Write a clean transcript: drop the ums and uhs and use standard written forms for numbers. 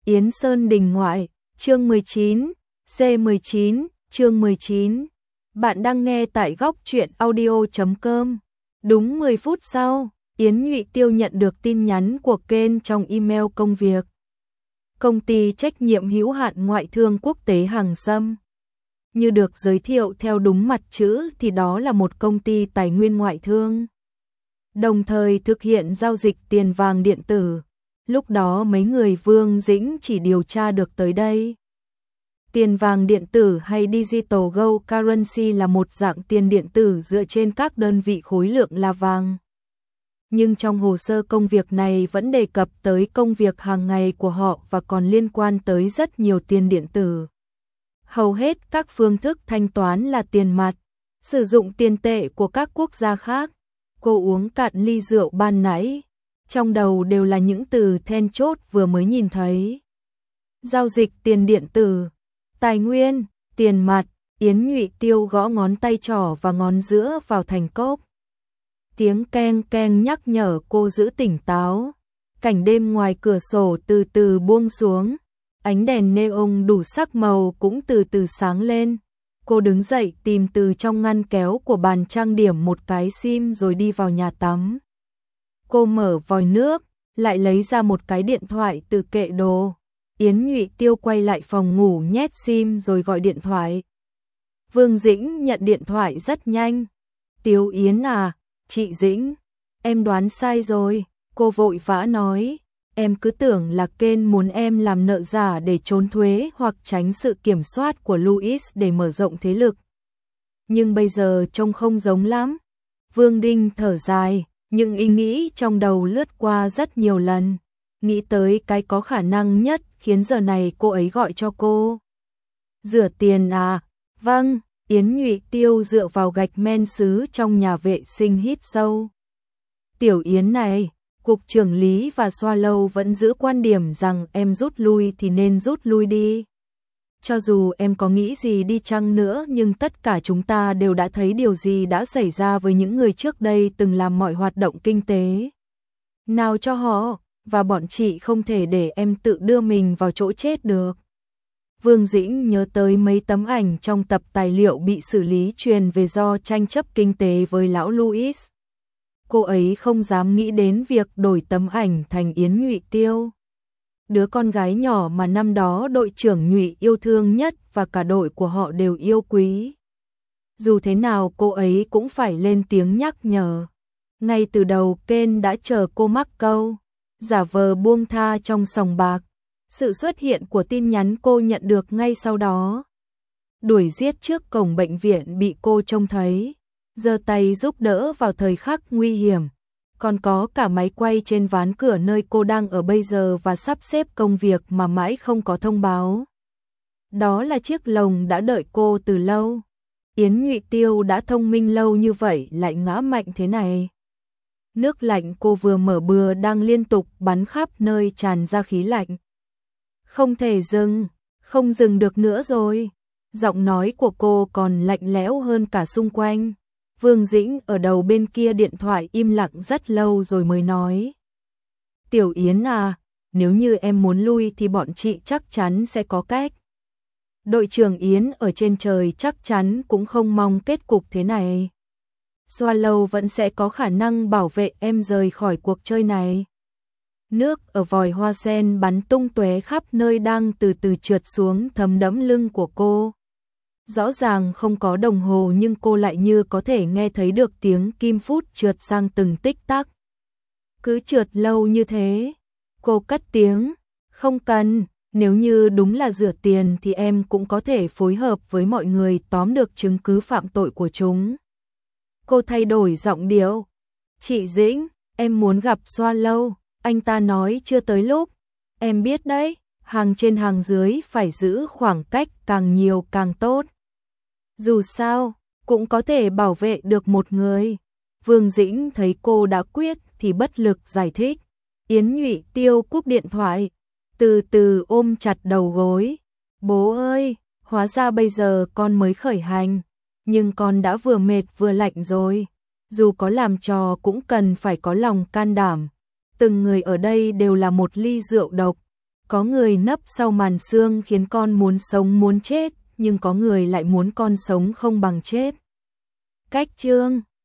Yến Sơn Đình Ngoại, chương 19, C19, chương 19. Bạn đang nghe tại góc truyện audio.com. Đúng 10 phút sau, Yến Nhụy Tiêu nhận được tin nhắn của Ken trong email công việc. Công ty trách nhiệm hữu hạn ngoại thương quốc tế Hàng Sâm. Như được giới thiệu theo đúng mặt chữ thì đó là một công ty tài nguyên ngoại thương, đồng thời thực hiện giao dịch tiền vàng điện tử. Lúc đó mấy người Vương Dĩnh chỉ điều tra được tới đây. Tiền vàng điện tử hay Digital Gold Currency là một dạng tiền điện tử dựa trên các đơn vị khối lượng là vàng. Nhưng trong hồ sơ công việc này vẫn đề cập tới công việc hàng ngày của họ và còn liên quan tới rất nhiều tiền điện tử. Hầu hết các phương thức thanh toán là tiền mặt, sử dụng tiền tệ của các quốc gia khác. Cô uống cạn ly rượu ban nãy, trong đầu đều là những từ then chốt vừa mới nhìn thấy. Giao dịch tiền điện tử, tài nguyên, tiền mặt. Yến Nhụy Tiêu gõ ngón tay trỏ và ngón giữa vào thành cốc. Tiếng keng keng nhắc nhở cô giữ tỉnh táo. Cảnh đêm ngoài cửa sổ từ từ buông xuống, ánh đèn neon đủ sắc màu cũng từ từ sáng lên. Cô đứng dậy tìm từ trong ngăn kéo của bàn trang điểm một cái sim rồi đi vào nhà tắm. Cô mở vòi nước, lại lấy ra một cái điện thoại từ kệ đồ. Yến Nhụy Tiêu quay lại phòng ngủ nhét sim rồi gọi điện thoại. Vương Dĩnh nhận điện thoại rất nhanh. Tiêu Yến à, chị Dĩnh, em đoán sai rồi, cô vội vã nói. Em cứ tưởng là Ken muốn em làm nợ giả để trốn thuế hoặc tránh sự kiểm soát của Louis để mở rộng thế lực. Nhưng bây giờ trông không giống lắm. Vương Đinh thở dài, nhưng ý nghĩ trong đầu lướt qua rất nhiều lần. Nghĩ tới cái có khả năng nhất khiến giờ này cô ấy gọi cho cô. Rửa tiền à? Vâng, Yến Nhụy Tiêu dựa vào gạch men sứ trong nhà vệ sinh hít sâu. Tiểu Yến này, Cục trưởng Lý và Xoa Lâu vẫn giữ quan điểm rằng em rút lui thì nên rút lui đi. Cho dù em có nghĩ gì đi chăng nữa nhưng tất cả chúng ta đều đã thấy điều gì đã xảy ra với những người trước đây từng làm mọi hoạt động kinh tế nào cho họ, và bọn chị không thể để em tự đưa mình vào chỗ chết được. Vương Dĩnh nhớ tới mấy tấm ảnh trong tập tài liệu bị xử lý truyền về do tranh chấp kinh tế với lão Louis. Cô ấy không dám nghĩ đến việc đổi tấm ảnh thành Yến Nhụy Tiêu, đứa con gái nhỏ mà năm đó đội trưởng Nhụy yêu thương nhất và cả đội của họ đều yêu quý. Dù thế nào cô ấy cũng phải lên tiếng nhắc nhở. Ngay từ đầu Ken đã chờ cô mắc câu, giả vờ buông tha trong sòng bạc. Sự xuất hiện của tin nhắn cô nhận được ngay sau đó. Đuổi giết trước cổng bệnh viện bị cô trông thấy, giơ tay giúp đỡ vào thời khắc nguy hiểm. Còn có cả máy quay trên ván cửa nơi cô đang ở bây giờ và sắp xếp công việc mà mãi không có thông báo. Đó là chiếc lồng đã đợi cô từ lâu. Yến Nhụy Tiêu đã thông minh lâu như vậy lại ngã mạnh thế này. Nước lạnh cô vừa mở bừa đang liên tục bắn khắp nơi tràn ra khí lạnh. Không thể dừng, không dừng được nữa rồi. Giọng nói của cô còn lạnh lẽo hơn cả xung quanh. Vương Dĩnh ở đầu bên kia điện thoại im lặng rất lâu rồi mới nói. Tiểu Yến à, nếu như em muốn lui thì bọn chị chắc chắn sẽ có cách. Đội trưởng Yến ở trên trời chắc chắn cũng không mong kết cục thế này. Xoa Lâu vẫn sẽ có khả năng bảo vệ em rời khỏi cuộc chơi này. Nước ở vòi hoa sen bắn tung tóe khắp nơi đang từ từ trượt xuống thấm đẫm lưng của cô. Rõ ràng không có đồng hồ nhưng cô lại như có thể nghe thấy được tiếng kim phút trượt sang từng tích tắc. Cứ trượt lâu như thế. Cô cất tiếng, không cần, nếu như đúng là rửa tiền thì em cũng có thể phối hợp với mọi người tóm được chứng cứ phạm tội của chúng. Cô thay đổi giọng điệu. Chị Dĩnh, em muốn gặp Xoa Lâu. Anh ta nói chưa tới lúc. Em biết đấy, hàng trên hàng dưới phải giữ khoảng cách càng nhiều càng tốt. Dù sao, cũng có thể bảo vệ được một người. Vương Dĩnh thấy cô đã quyết thì bất lực giải thích. Yến Nhụy Tiêu cúp điện thoại, từ từ ôm chặt đầu gối. Bố ơi, hóa ra bây giờ con mới khởi hành, nhưng con đã vừa mệt vừa lạnh rồi. Dù có làm trò cũng cần phải có lòng can đảm. Từng người ở đây đều là một ly rượu độc. Có người nấp sau màn sương khiến con muốn sống muốn chết, nhưng có người lại muốn con sống không bằng chết. Cách chương